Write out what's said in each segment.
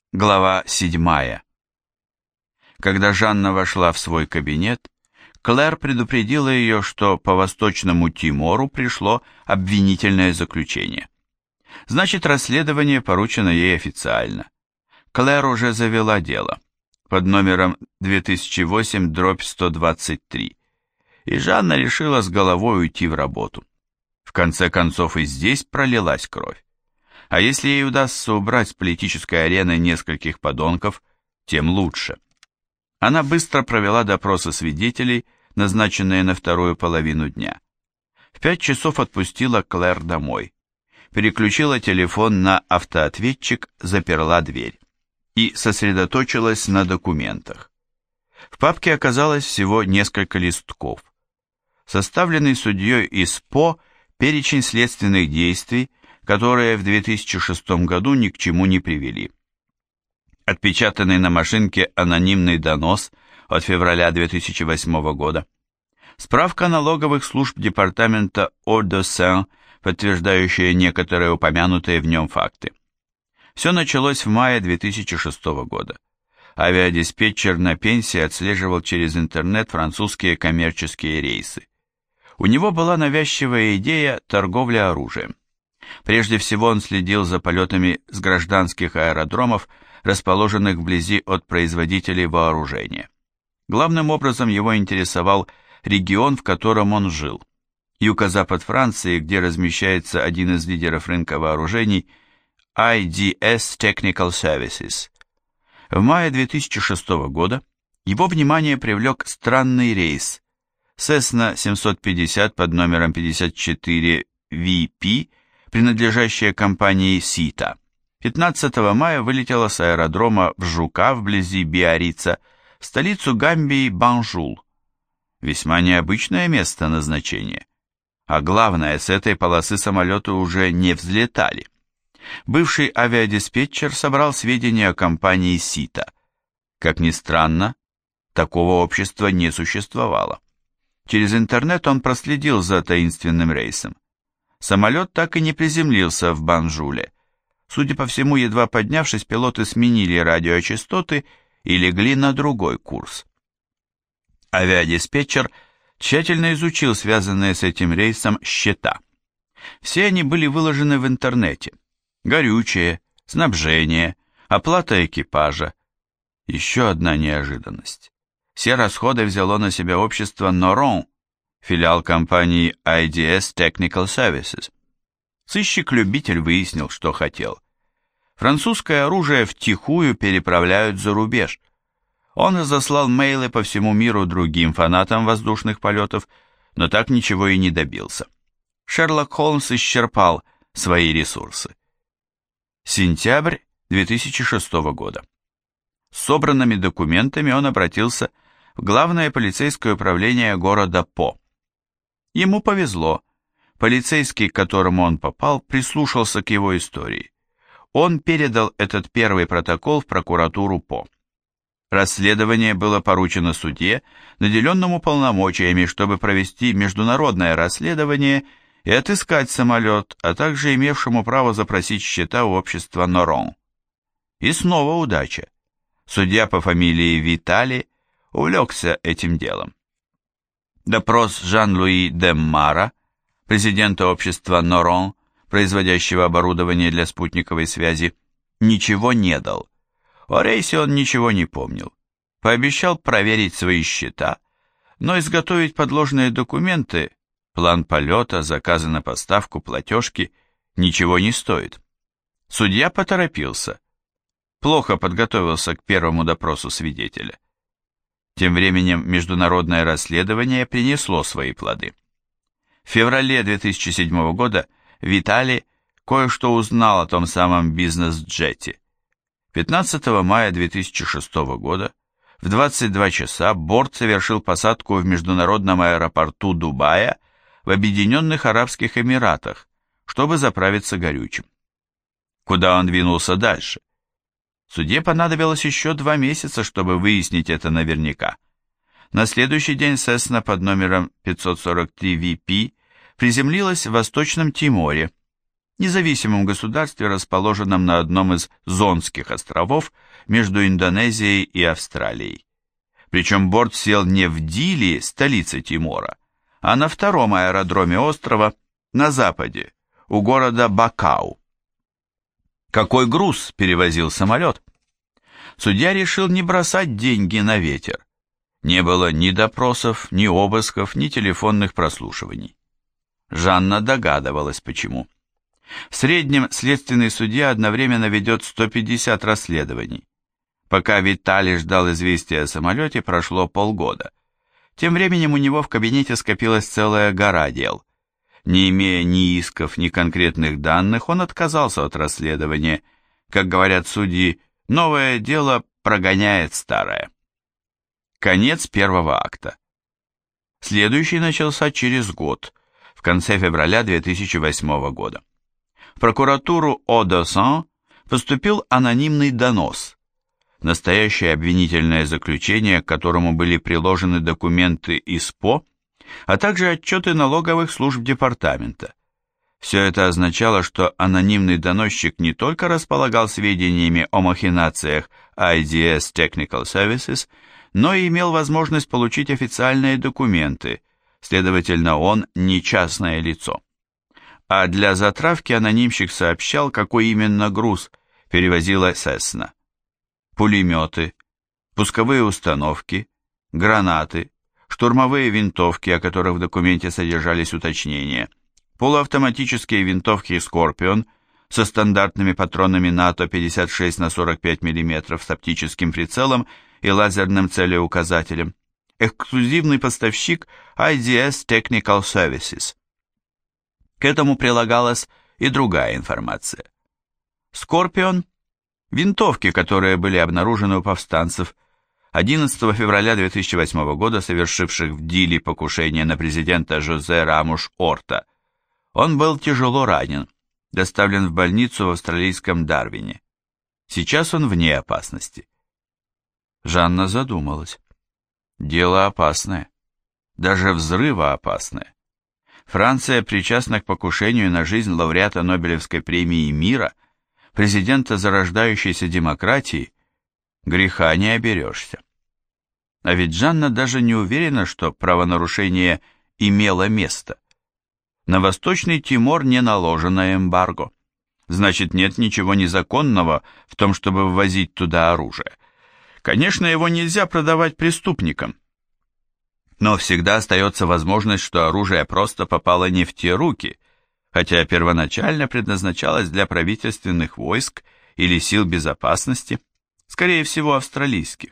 Глава 7. Когда Жанна вошла в свой кабинет, Клэр предупредила ее, что по Восточному Тимору пришло обвинительное заключение. Значит, расследование поручено ей официально. Клэр уже завела дело под номером 2008/123, и Жанна решила с головой уйти в работу. В конце концов и здесь пролилась кровь. А если ей удастся убрать с политической арены нескольких подонков, тем лучше. Она быстро провела допросы свидетелей, назначенные на вторую половину дня. В 5 часов отпустила Клэр домой. Переключила телефон на автоответчик, заперла дверь. И сосредоточилась на документах. В папке оказалось всего несколько листков. Составленный судьей из ПО перечень следственных действий, которые в 2006 году ни к чему не привели. Отпечатанный на машинке анонимный донос от февраля 2008 года. Справка налоговых служб департамента О-де-Сен, подтверждающая некоторые упомянутые в нем факты. Все началось в мае 2006 года. Авиадиспетчер на пенсии отслеживал через интернет французские коммерческие рейсы. У него была навязчивая идея торговли оружием. Прежде всего он следил за полетами с гражданских аэродромов, расположенных вблизи от производителей вооружения. Главным образом его интересовал регион, в котором он жил. Юго-запад Франции, где размещается один из лидеров рынка вооружений, IDS Technical Services. В мае 2006 года его внимание привлек странный рейс Cessna 750 под номером 54 VP, принадлежащая компании Сита. 15 мая вылетела с аэродрома в Жука, вблизи Биаррица, в столицу Гамбии Банжул. Весьма необычное место назначения. А главное, с этой полосы самолеты уже не взлетали. Бывший авиадиспетчер собрал сведения о компании Сита. Как ни странно, такого общества не существовало. Через интернет он проследил за таинственным рейсом. Самолет так и не приземлился в Банжуле. Судя по всему, едва поднявшись, пилоты сменили радиочастоты и легли на другой курс. Авиадиспетчер тщательно изучил связанные с этим рейсом счета. Все они были выложены в интернете. Горючее, снабжение, оплата экипажа. Еще одна неожиданность. Все расходы взяло на себя общество Норон, филиал компании IDS Technical Services. Сыщик-любитель выяснил, что хотел. Французское оружие втихую переправляют за рубеж. Он разослал мейлы по всему миру другим фанатам воздушных полетов, но так ничего и не добился. Шерлок Холмс исчерпал свои ресурсы. Сентябрь 2006 года. С собранными документами он обратился в главное полицейское управление города По. Ему повезло. Полицейский, к которому он попал, прислушался к его истории. Он передал этот первый протокол в прокуратуру По. Расследование было поручено судье, наделенному полномочиями, чтобы провести международное расследование и отыскать самолет, а также имевшему право запросить счета у общества Норон. И снова удача. Судья по фамилии Витали увлекся этим делом. Допрос Жан-Луи Деммара, президента общества Норон, производящего оборудование для спутниковой связи, ничего не дал. О рейсе он ничего не помнил. Пообещал проверить свои счета, но изготовить подложные документы, план полета, заказы на поставку, платежки, ничего не стоит. Судья поторопился. Плохо подготовился к первому допросу свидетеля. Тем временем международное расследование принесло свои плоды. В феврале 2007 года Витали кое-что узнал о том самом бизнес-джете. 15 мая 2006 года в 22 часа борт совершил посадку в международном аэропорту Дубая в Объединенных Арабских Эмиратах, чтобы заправиться горючим. Куда он двинулся дальше? Судье понадобилось еще 2 месяца, чтобы выяснить это наверняка. На следующий день Cessna под номером 543 VP приземлилась в Восточном Тиморе. независимом государстве, расположенном на одном из Зонских островов между Индонезией и Австралией. Причем борт сел не в Дили, столице Тимора, а на втором аэродроме острова на западе, у города Бакау. Какой груз перевозил самолет? Судья решил не бросать деньги на ветер. Не было ни допросов, ни обысков, ни телефонных прослушиваний. Жанна догадывалась, почему. В среднем следственный судья одновременно ведет 150 расследований. Пока Виталий ждал известия о самолете, прошло полгода. Тем временем у него в кабинете скопилась целая гора дел. Не имея ни исков, ни конкретных данных, он отказался от расследования. Как говорят судьи, новое дело прогоняет старое. Конец первого акта. Следующий начался через год, в конце февраля 2008 года. В прокуратуру О-де-Сан поступил анонимный донос. Настоящее обвинительное заключение, к которому были приложены документы ИСПО, а также отчеты налоговых служб департамента. Все это означало, что анонимный доносчик не только располагал сведениями о махинациях IDS Technical Services, но и имел возможность получить официальные документы, следовательно, он не частное лицо. А для затравки анонимщик сообщал, какой именно груз перевозила Cessna. Пулеметы, пусковые установки, гранаты, штурмовые винтовки, о которых в документе содержались уточнения, полуавтоматические винтовки Scorpion со стандартными патронами НАТО 56 на 45 мм с оптическим прицелом и лазерным целеуказателем, эксклюзивный поставщик IDS Technical Services. К этому прилагалась и другая информация. Scorpion – винтовки, которые были обнаружены у повстанцев, 11 февраля 2008 года совершивших в Дили покушение на президента Жозе Рамуш-Орта. Он был тяжело ранен, доставлен в больницу в австралийском Дарвине. Сейчас он вне опасности. Жанна задумалась. Дело опасное, даже взрывоопасное. Франция причастна к покушению на жизнь лауреата Нобелевской премии мира, президента зарождающейся демократии. Греха не оберешься. А ведь Жанна даже не уверена, что правонарушение имело место. На Восточный Тимор не наложено эмбарго. Значит, нет ничего незаконного в том, чтобы ввозить туда оружие. Конечно, его нельзя продавать преступникам. Но всегда остается возможность, что оружие просто попало не в те руки, хотя первоначально предназначалось для правительственных войск или сил безопасности, скорее всего, австралийских.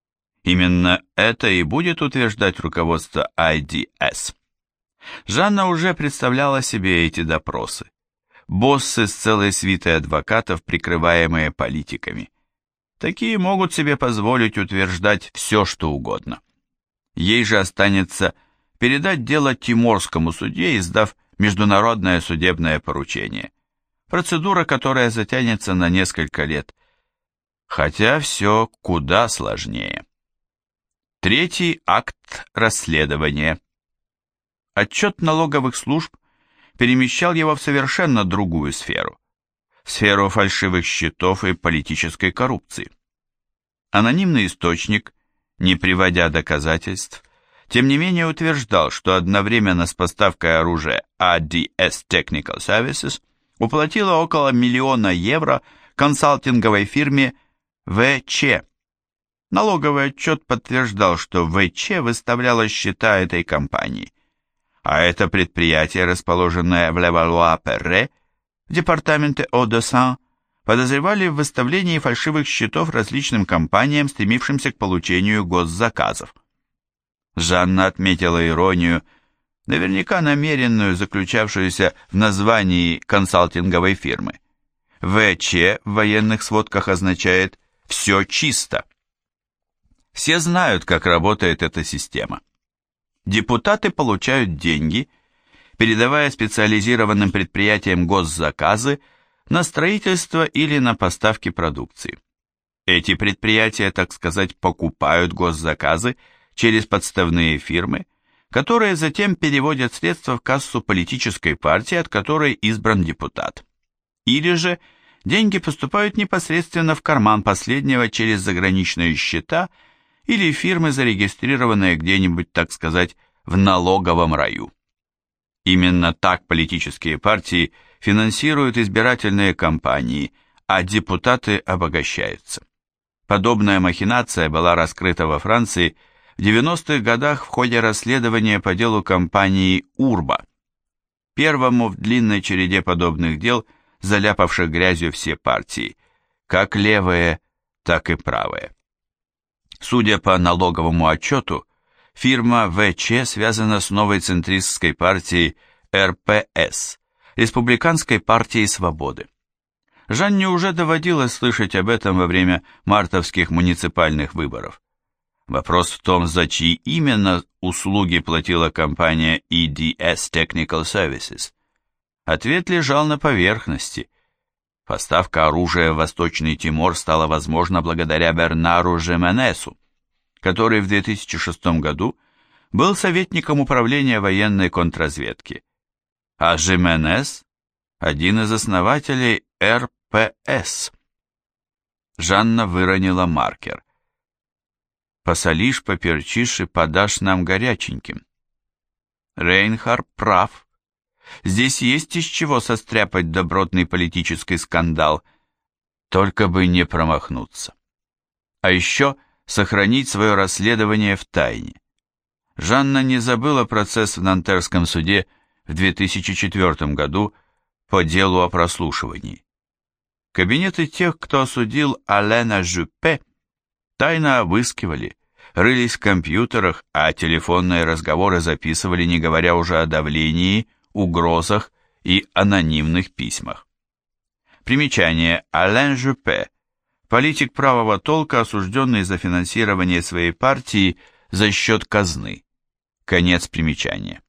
Именно это и будет утверждать руководство IDS. Жанна уже представляла себе эти допросы. Боссы с целой свитой адвокатов, прикрываемые политиками. Такие могут себе позволить утверждать все, что угодно. Ей же останется передать дело тиморскому судье, издав международное судебное поручение. Процедура, которая затянется на несколько лет. Хотя все куда сложнее. Третий акт расследования. Отчет налоговых служб перемещал его в совершенно другую сферу. В сферу фальшивых счетов и политической коррупции. Анонимный источник, не приводя доказательств, тем не менее утверждал, что одновременно с поставкой оружия IDS Technical Services уплатила около 1 миллиона евро консалтинговой фирме ВЧ. Налоговый отчет подтверждал, что ВЧ выставляла счета этой компании, а это предприятие, расположенное в Левалуа-Перре, в департаменте О-де-Сан, подозревали в выставлении фальшивых счетов различным компаниям, стремившимся к получению госзаказов. Жанна отметила иронию, наверняка намеренную, заключавшуюся в названии консалтинговой фирмы. ВЧ в военных сводках означает «все чисто». Все знают, как работает эта система. Депутаты получают деньги, передавая специализированным предприятиям госзаказы на строительство или на поставки продукции. Эти предприятия, так сказать, покупают госзаказы через подставные фирмы, которые затем переводят средства в кассу политической партии, от которой избран депутат. Или же деньги поступают непосредственно в карман последнего через заграничные счета или фирмы, зарегистрированные где-нибудь, так сказать, в налоговом раю. Именно так политические партии финансируют избирательные кампании, а депутаты обогащаются. Подобная махинация была раскрыта во Франции в 90-х годах в ходе расследования по делу компании «Урба», первому в длинной череде подобных дел, заляпавших грязью все партии, как левые, так и правые. Судя по налоговому отчету, фирма ВЧ связана с новой центристской партией РПС, Республиканской партией свободы. Жанне уже доводилось слышать об этом во время мартовских муниципальных выборов. Вопрос в том, за чьи именно услуги платила компания EDS Technical Services. Ответ лежал на поверхности. Поставка оружия в Восточный Тимор стала возможна благодаря Бернару Жименесу, который в 2006 году был советником управления военной контрразведки, а Жименес – один из основателей РПС. Жанна выронила маркер. «Посолишь, поперчишь и подашь нам горяченьким». Рейнхард прав. Здесь есть из чего состряпать добротный политический скандал, только бы не промахнуться. А еще сохранить свое расследование в тайне. Жанна не забыла процесс в Нантерском суде в 2004 году по делу о прослушивании. Кабинеты тех, кто осудил Алена Жюпе, тайно обыскивали, рылись в компьютерах, а телефонные разговоры записывали, не говоря уже о давлении, угрозах и анонимных письмах. Примечание: Ален Жюпе, политик правого толка, осужденный за финансирование своей партии за счет казны. Конец примечания.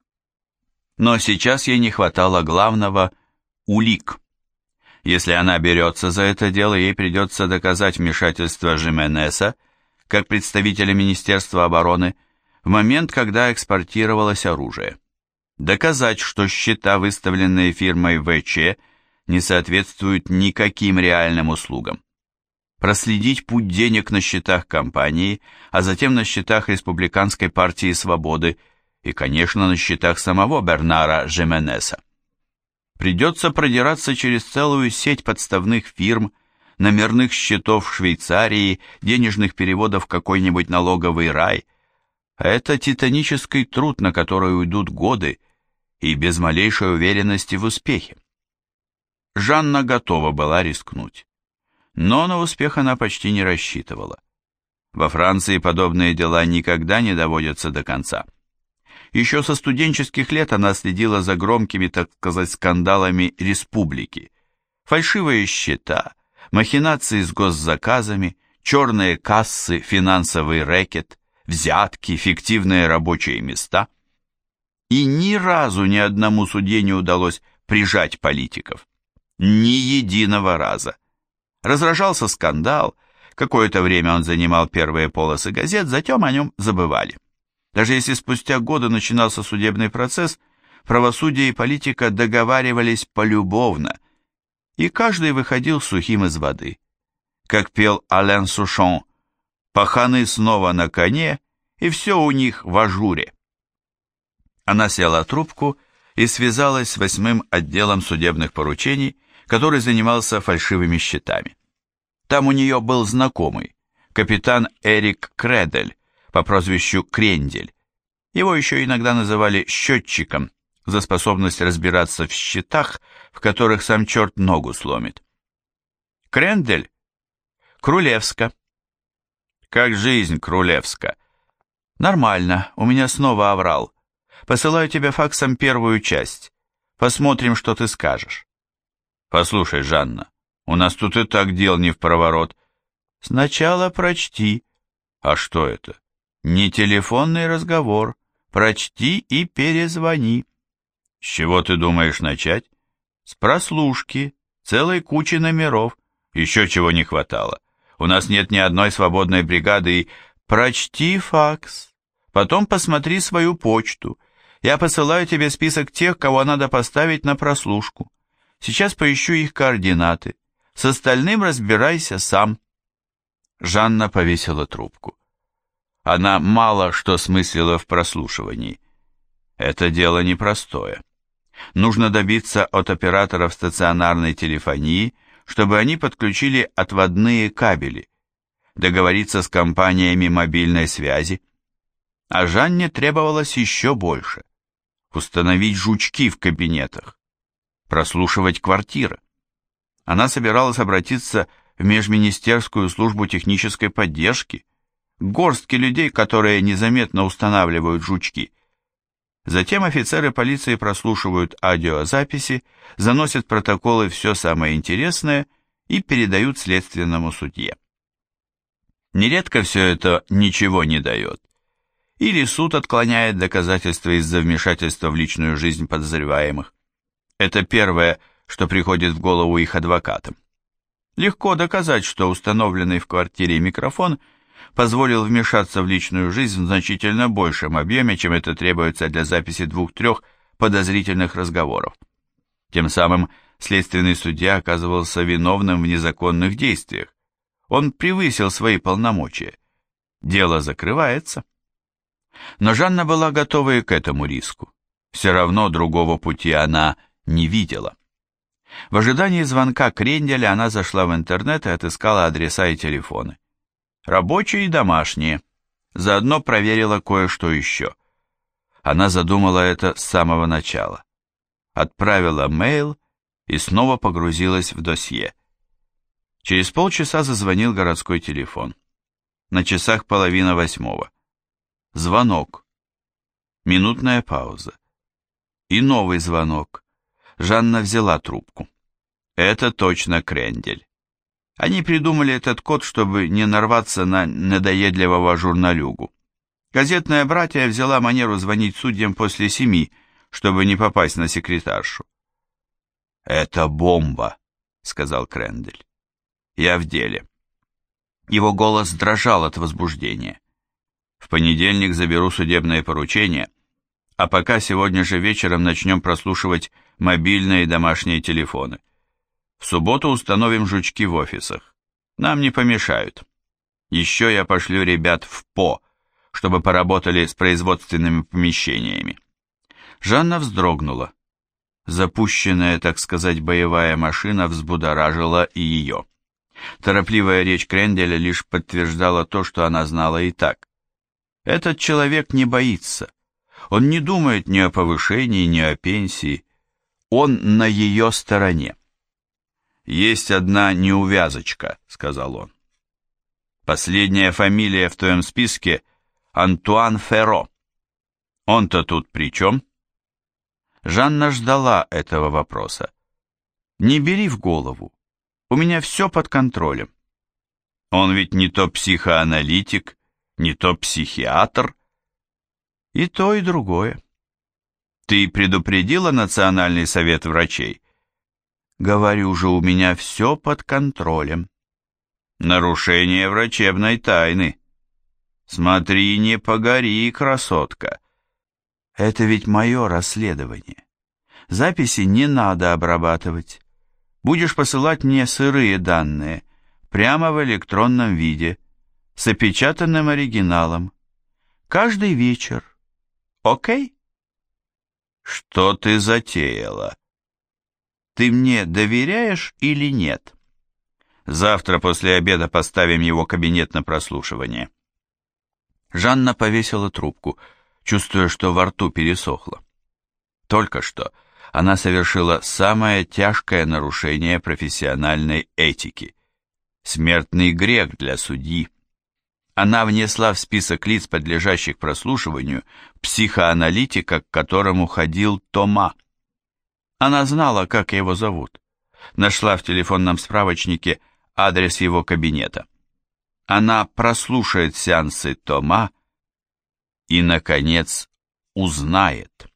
Но сейчас ей не хватало главного – улик. Если она берется за это дело, ей придется доказать вмешательство Жименеса, как представителя Министерства обороны, в момент, когда экспортировалось оружие. Доказать, что счета, выставленные фирмой ВЧ, не соответствуют никаким реальным услугам. Проследить путь денег на счетах компании, а затем на счетах Республиканской партии свободы и, конечно, на счетах самого Бернара Жименеса. Придется продираться через целую сеть подставных фирм, номерных счетов в Швейцарии, денежных переводов в какой-нибудь налоговый рай. А это титанический труд, на который уйдут годы, и без малейшей уверенности в успехе. Жанна готова была рискнуть. Но на успех она почти не рассчитывала. Во Франции подобные дела никогда не доводятся до конца. Еще со студенческих лет она следила за громкими, так сказать, скандалами республики. Фальшивые счета, махинации с госзаказами, черные кассы, финансовый рэкет, взятки, фиктивные рабочие места. И ни разу ни одному судье не удалось прижать политиков. Ни единого раза. Разражался скандал, какое-то время он занимал первые полосы газет, затем о нем забывали. Даже если спустя годы начинался судебный процесс, правосудие и политика договаривались полюбовно, и каждый выходил сухим из воды. Как пел Ален Сушон, «Паханы снова на коне, и все у них в ажуре». Она села трубку и связалась с 8-м отделом судебных поручений, который занимался фальшивыми счетами. Там у нее был знакомый, капитан Эрик Кредель, по прозвищу Крендель. Его еще иногда называли счетчиком за способность разбираться в счетах, в которых сам черт ногу сломит. Крендель? Крулевска. Как жизнь, Крулевска? Нормально, у меня снова оврал. Посылаю тебе факсом первую часть. Посмотрим, что ты скажешь. Послушай, Жанна, у нас тут и так дел не впроворот. Сначала прочти. А что это? Не телефонный разговор. Прочти и перезвони. С чего ты думаешь начать? С прослушки, целой кучи номеров. Еще чего не хватало. У нас нет ни одной свободной бригады и... Прочти факс. Потом посмотри свою почту. Я посылаю тебе список тех, кого надо поставить на прослушку. Сейчас поищу их координаты. С остальным разбирайся сам». Жанна повесила трубку. Она мало что смыслила в прослушивании. Это дело непростое. Нужно добиться от операторов стационарной телефонии, чтобы они подключили отводные кабели, договориться с компаниями мобильной связи. А Жанне требовалось еще больше. Установить жучки в кабинетах, прослушивать квартиры. Она собиралась обратиться в Межминистерскую службу технической поддержки, к горстке людей, которые незаметно устанавливают жучки. Затем офицеры полиции прослушивают аудиозаписи, заносят протоколы все самое интересное и передают следственному судье. Нередко все это ничего не дает. Или суд отклоняет доказательства из-за вмешательства в личную жизнь подозреваемых. Это первое, что приходит в голову их адвокатам. Легко доказать, что установленный в квартире микрофон позволил вмешаться в личную жизнь в значительно большем объеме, чем это требуется для записи 2-3 подозрительных разговоров. Тем самым следственный судья оказывался виновным в незаконных действиях. Он превысил свои полномочия. Дело закрывается. Но Жанна была готова и к этому риску. Все равно другого пути она не видела. В ожидании звонка Кренделя она зашла в интернет и отыскала адреса и телефоны. Рабочие и домашние. Заодно проверила кое-что еще. Она задумала это с самого начала. Отправила мейл и снова погрузилась в досье. Через полчаса зазвонил городской телефон. На часах 7:30. Звонок. Минутная пауза. И новый звонок. Жанна взяла трубку. Это точно Крендель. Они придумали этот код, чтобы не нарваться на надоедливого журналюгу. Газетная братья взяла манеру звонить судьям после 7, чтобы не попасть на секретаршу. «Это бомба», — сказал Крендель. «Я в деле». Его голос дрожал от возбуждения. «В понедельник заберу судебное поручение, а пока сегодня же вечером начнем прослушивать мобильные и домашние телефоны. В субботу установим жучки в офисах. Нам не помешают. Еще я пошлю ребят в ПО, чтобы поработали с производственными помещениями». Жанна вздрогнула. Запущенная, так сказать, боевая машина взбудоражила и ее. Торопливая речь Кренделя лишь подтверждала то, что она знала и так. Этот человек не боится. Он не думает ни о повышении, ни о пенсии. Он на ее стороне. «Есть одна неувязочка», — сказал он. «Последняя фамилия в твоем списке — Антуан Ферро. Он-то тут при чем?» Жанна ждала этого вопроса. «Не бери в голову. У меня все под контролем. Он ведь не то психоаналитик, не то психиатр. И то, и другое. Ты предупредила Национальный совет врачей?» «Говорю же, у меня все под контролем». «Нарушение врачебной тайны. Смотри, не погори, красотка». «Это ведь мое расследование. Записи не надо обрабатывать. Будешь посылать мне сырые данные, прямо в электронном виде, с опечатанным оригиналом. Каждый вечер. Окей?» «Что ты затеяла? Ты мне доверяешь или нет? Завтра после обеда поставим его кабинет на прослушивание». Жанна повесила трубку, чувствуя, что во рту пересохло. Только что она совершила самое тяжкое нарушение профессиональной этики. Смертный грех для судьи. Она внесла в список лиц, подлежащих прослушиванию, психоаналитика, к которому ходил Тома. Она знала, как его зовут. Нашла в телефонном справочнике адрес его кабинета. Она прослушает сеансы Тома и, наконец, узнает.